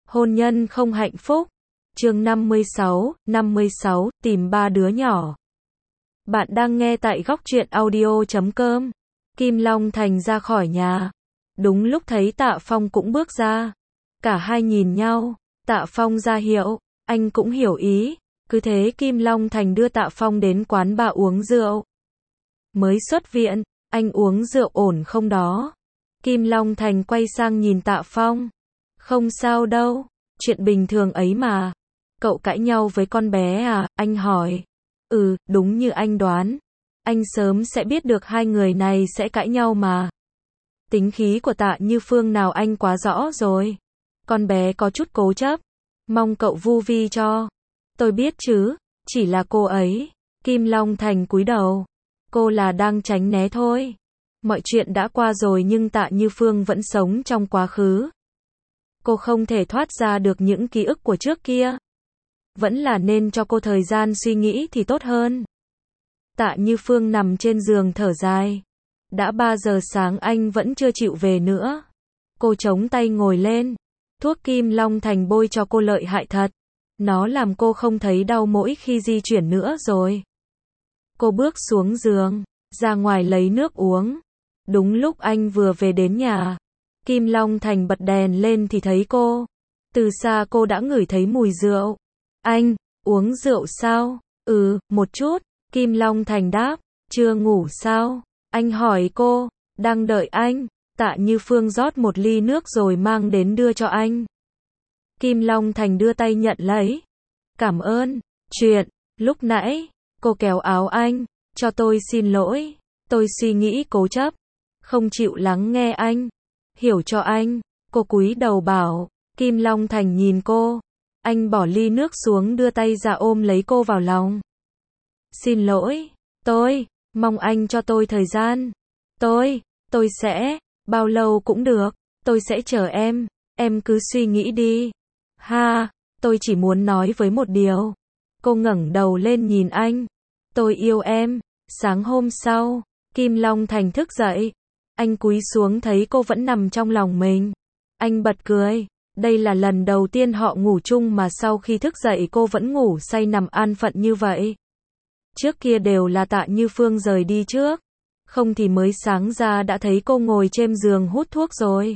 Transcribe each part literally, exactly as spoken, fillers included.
Hôn nhân không hạnh phúc. Chương năm mươi sáu, năm mươi sáu, tìm ba đứa nhỏ. Bạn đang nghe tại góc truyện audio chấm com. Kim Long Thành ra khỏi nhà. Đúng lúc thấy Tạ Phong cũng bước ra. Cả hai nhìn nhau, Tạ Phong ra hiệu, anh cũng hiểu ý. Cứ thế Kim Long Thành đưa Tạ Phong đến quán bar uống rượu. Mới xuất viện, anh uống rượu ổn không đó? Kim Long Thành quay sang nhìn Tạ Phong. Không sao đâu, chuyện bình thường ấy mà. Cậu cãi nhau với con bé à? Anh hỏi. Ừ, đúng như anh đoán. Anh sớm sẽ biết được hai người này sẽ cãi nhau mà. Tính khí của Tạ Như Phương nào anh quá rõ rồi. Con bé có chút cố chấp. Mong cậu vu vi cho. Tôi biết chứ, chỉ là cô ấy. Kim Long Thành cúi đầu. Cô là đang tránh né thôi. Mọi chuyện đã qua rồi nhưng Tạ Như Phương vẫn sống trong quá khứ. Cô không thể thoát ra được những ký ức của trước kia. Vẫn là nên cho cô thời gian suy nghĩ thì tốt hơn. Tạ Như Phương nằm trên giường thở dài. Đã ba giờ sáng anh vẫn chưa chịu về nữa. Cô chống tay ngồi lên. Thuốc Kim Long Thành bôi cho cô lợi hại thật. Nó làm cô không thấy đau mỗi khi di chuyển nữa rồi. Cô bước xuống giường, ra ngoài lấy nước uống. Đúng lúc anh vừa về đến nhà, Kim Long Thành bật đèn lên thì thấy cô. Từ xa cô đã ngửi thấy mùi rượu. Anh, uống rượu sao? Ừ, một chút. Kim Long Thành đáp. Chưa ngủ sao? Anh hỏi cô. Đang đợi anh. Tạ Như Phương rót một ly nước rồi mang đến đưa cho anh. Kim Long Thành đưa tay nhận lấy. Cảm ơn. Chuyện, lúc nãy, cô kéo áo anh. Cho tôi xin lỗi. Tôi suy nghĩ cố chấp. Không chịu lắng nghe anh. Hiểu cho anh. Cô cúi đầu bảo. Kim Long Thành nhìn cô. Anh bỏ ly nước xuống đưa tay ra ôm lấy cô vào lòng. Xin lỗi. Tôi, mong anh cho tôi thời gian. Tôi, tôi sẽ, bao lâu cũng được. Tôi sẽ chờ em. Em cứ suy nghĩ đi. Ha, tôi chỉ muốn nói với một điều. Cô ngẩng đầu lên nhìn anh. Tôi yêu em. Sáng hôm sau, Kim Long Thành thức dậy. Anh cúi xuống thấy cô vẫn nằm trong lòng mình. Anh bật cười. Đây là lần đầu tiên họ ngủ chung mà sau khi thức dậy cô vẫn ngủ say nằm an phận như vậy. Trước kia đều là Tạ Như Phương rời đi trước. Không thì mới sáng ra đã thấy cô ngồi trên giường hút thuốc rồi.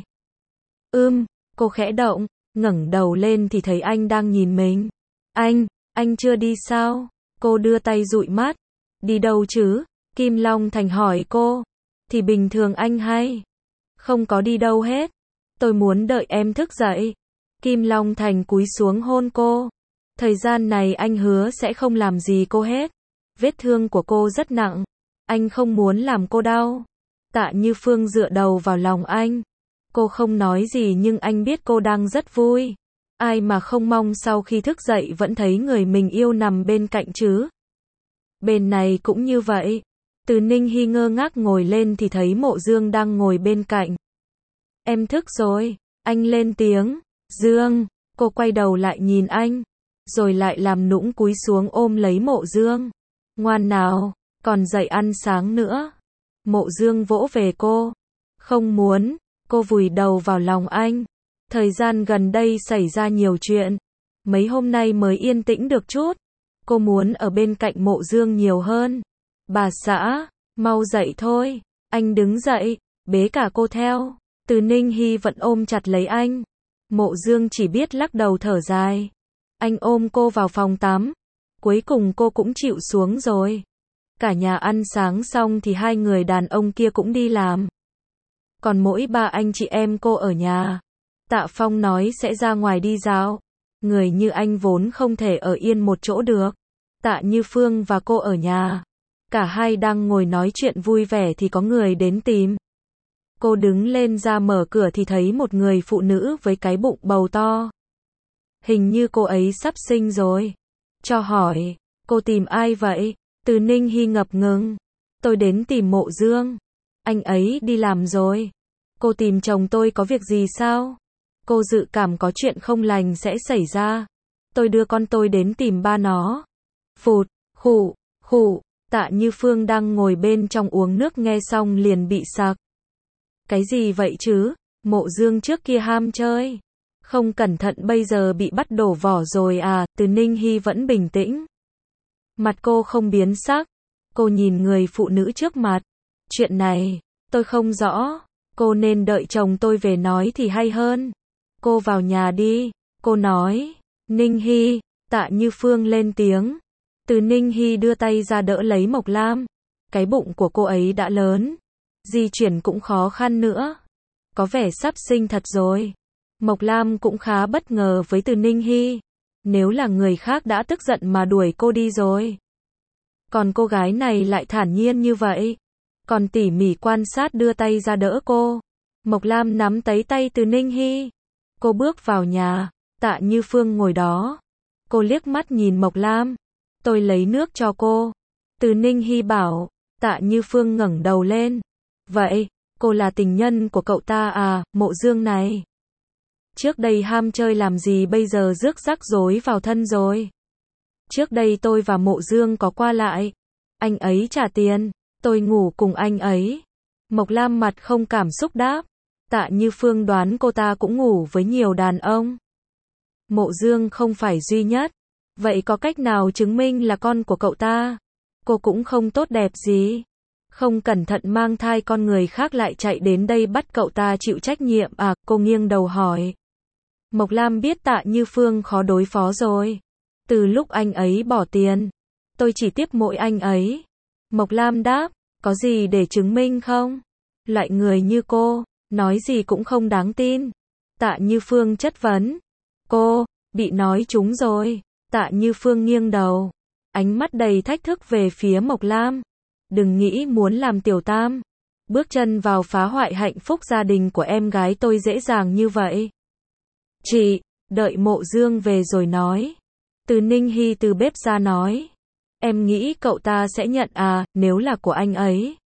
Ưm, cô khẽ động, ngẩng đầu lên thì thấy anh đang nhìn mình. Anh, anh chưa đi sao? Cô đưa tay dụi mắt. Đi đâu chứ? Kim Long Thành hỏi cô. Thì bình thường anh hay. Không có đi đâu hết. Tôi muốn đợi em thức dậy. Kim Long Thành cúi xuống hôn cô. Thời gian này anh hứa sẽ không làm gì cô hết. Vết thương của cô rất nặng. Anh không muốn làm cô đau. Tạ Như Phương dựa đầu vào lòng anh. Cô không nói gì nhưng anh biết cô đang rất vui. Ai mà không mong sau khi thức dậy vẫn thấy người mình yêu nằm bên cạnh chứ. Bên này cũng như vậy. Từ Ninh Hy ngơ ngác ngồi lên thì thấy Mộ Dương đang ngồi bên cạnh. Em thức rồi. Anh lên tiếng. Dương. Cô quay đầu lại nhìn anh. Rồi lại làm nũng cúi xuống ôm lấy Mộ Dương. Ngoan nào. Còn dậy ăn sáng nữa. Mộ Dương vỗ về cô. Không muốn. Cô vùi đầu vào lòng anh. Thời gian gần đây xảy ra nhiều chuyện. Mấy hôm nay mới yên tĩnh được chút. Cô muốn ở bên cạnh Mộ Dương nhiều hơn. Bà xã, mau dậy thôi. Anh đứng dậy, bế cả cô theo. Từ Ninh Hy vẫn ôm chặt lấy anh. Mộ Dương chỉ biết lắc đầu thở dài. Anh ôm cô vào phòng tắm. Cuối cùng cô cũng chịu xuống rồi. Cả nhà ăn sáng xong thì hai người đàn ông kia cũng đi làm. Còn mỗi ba anh chị em cô ở nhà. Tạ Phong nói sẽ ra ngoài đi dạo. Người như anh vốn không thể ở yên một chỗ được. Tạ Như Phương và cô ở nhà. Cả hai đang ngồi nói chuyện vui vẻ thì có người đến tìm. Cô đứng lên ra mở cửa thì thấy một người phụ nữ với cái bụng bầu to. Hình như cô ấy sắp sinh rồi. Cho hỏi, cô tìm ai vậy? Từ Ninh Hy ngập ngừng. Tôi đến tìm Mộ Dương. Anh ấy đi làm rồi. Cô tìm chồng tôi có việc gì sao? Cô dự cảm có chuyện không lành sẽ xảy ra. Tôi đưa con tôi đến tìm ba nó. Phụt, khụ, khụ. Tạ Như Phương đang ngồi bên trong uống nước nghe xong liền bị sặc. Cái gì vậy chứ? Mộ Dương trước kia ham chơi. Không cẩn thận bây giờ bị bắt đổ vỏ rồi à, Từ Ninh Hy vẫn bình tĩnh. Mặt cô không biến sắc. Cô nhìn người phụ nữ trước mặt. Chuyện này, tôi không rõ. Cô nên đợi chồng tôi về nói thì hay hơn. Cô vào nhà đi. Cô nói. Ninh Hy, Tạ Như Phương lên tiếng. Từ Ninh Hy đưa tay ra đỡ lấy Mộc Lam. Cái bụng của cô ấy đã lớn. Di chuyển cũng khó khăn nữa. Có vẻ sắp sinh thật rồi. Mộc Lam cũng khá bất ngờ với Từ Ninh Hy. Nếu là người khác đã tức giận mà đuổi cô đi rồi. Còn cô gái này lại thản nhiên như vậy. Còn tỉ mỉ quan sát đưa tay ra đỡ cô. Mộc Lam nắm lấy tay Từ Ninh Hy. Cô bước vào nhà. Tạ Như Phương ngồi đó. Cô liếc mắt nhìn Mộc Lam. Tôi lấy nước cho cô. Từ Ninh Hy bảo. Tạ Như Phương ngẩng đầu lên. Vậy, cô là tình nhân của cậu ta à, Mộ Dương này? Trước đây ham chơi làm gì bây giờ rước rắc rối vào thân rồi? Trước đây tôi và Mộ Dương có qua lại. Anh ấy trả tiền, tôi ngủ cùng anh ấy. Mộc Lam mặt không cảm xúc đáp. Tạ Như Phương đoán cô ta cũng ngủ với nhiều đàn ông. Mộ Dương không phải duy nhất. Vậy có cách nào chứng minh là con của cậu ta? Cô cũng không tốt đẹp gì. Không cẩn thận mang thai con người khác lại chạy đến đây bắt cậu ta chịu trách nhiệm à, cô nghiêng đầu hỏi. Mộc Lam biết Tạ Như Phương khó đối phó rồi. Từ lúc anh ấy bỏ tiền, tôi chỉ tiếp mỗi anh ấy. Mộc Lam đáp, có gì để chứng minh không? Loại người như cô, nói gì cũng không đáng tin. Tạ Như Phương chất vấn. Cô, bị nói trúng rồi. Tạ Như Phương nghiêng đầu. Ánh mắt đầy thách thức về phía Mộc Lam. Đừng nghĩ muốn làm tiểu tam. Bước chân vào phá hoại hạnh phúc gia đình của em gái tôi dễ dàng như vậy. Chị, đợi Mộ Dương về rồi nói. Từ Ninh Hy từ bếp ra nói. Em nghĩ cậu ta sẽ nhận à, nếu là của anh ấy.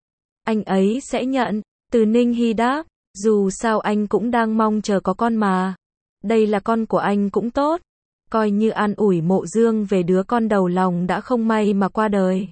Anh ấy sẽ nhận. Từ Ninh Hy đáp. Dù sao anh cũng đang mong chờ có con mà. Đây là con của anh cũng tốt. Coi như an ủi Mộ Dương về đứa con đầu lòng đã không may mà qua đời.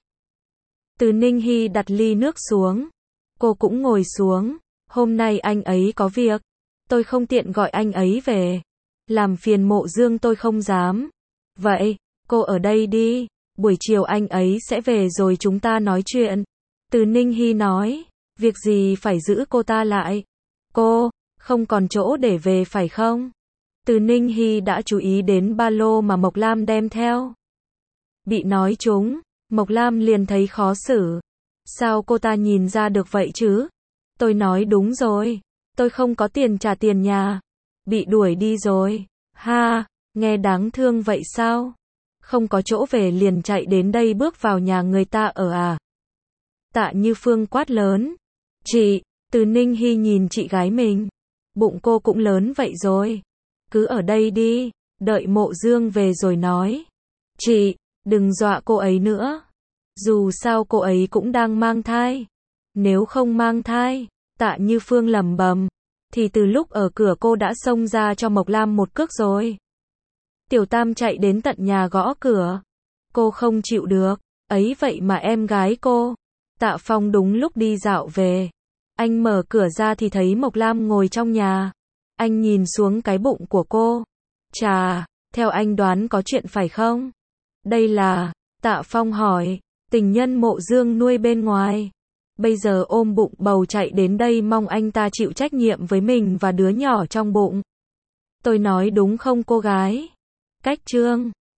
Từ Ninh Hy đặt ly nước xuống. Cô cũng ngồi xuống. Hôm nay anh ấy có việc. Tôi không tiện gọi anh ấy về. Làm phiền Mộ Dương tôi không dám. Vậy, cô ở đây đi. Buổi chiều anh ấy sẽ về rồi chúng ta nói chuyện. Từ Ninh Hy nói. Việc gì phải giữ cô ta lại? Cô, không còn chỗ để về phải không? Từ Ninh Hy đã chú ý đến ba lô mà Mộc Lam đem theo. Bị nói trúng, Mộc Lam liền thấy khó xử. Sao cô ta nhìn ra được vậy chứ? Tôi nói đúng rồi. Tôi không có tiền trả tiền nhà. Bị đuổi đi rồi. Ha, nghe đáng thương vậy sao? Không có chỗ về liền chạy đến đây bước vào nhà người ta ở à? Tạ Như Phương quát lớn. Chị, Từ Ninh Hy nhìn chị gái mình. Bụng cô cũng lớn vậy rồi. Cứ ở đây đi, đợi Mộ Dương về rồi nói. Chị, đừng dọa cô ấy nữa. Dù sao cô ấy cũng đang mang thai. Nếu không mang thai, Tạ Như Phương lẩm bẩm, thì từ lúc ở cửa cô đã xông ra cho Mộc Lam một cước rồi. Tiểu Tam chạy đến tận nhà gõ cửa. Cô không chịu được, ấy vậy mà em gái cô. Tạ Phong đúng lúc đi dạo về. Anh mở cửa ra thì thấy Mộc Lam ngồi trong nhà. Anh nhìn xuống cái bụng của cô. Chà, theo anh đoán có chuyện phải không? Đây là, Tạ Phong hỏi, tình nhân Mộ Dương nuôi bên ngoài. Bây giờ ôm bụng bầu chạy đến đây mong anh ta chịu trách nhiệm với mình và đứa nhỏ trong bụng. Tôi nói đúng không cô gái? Cách chương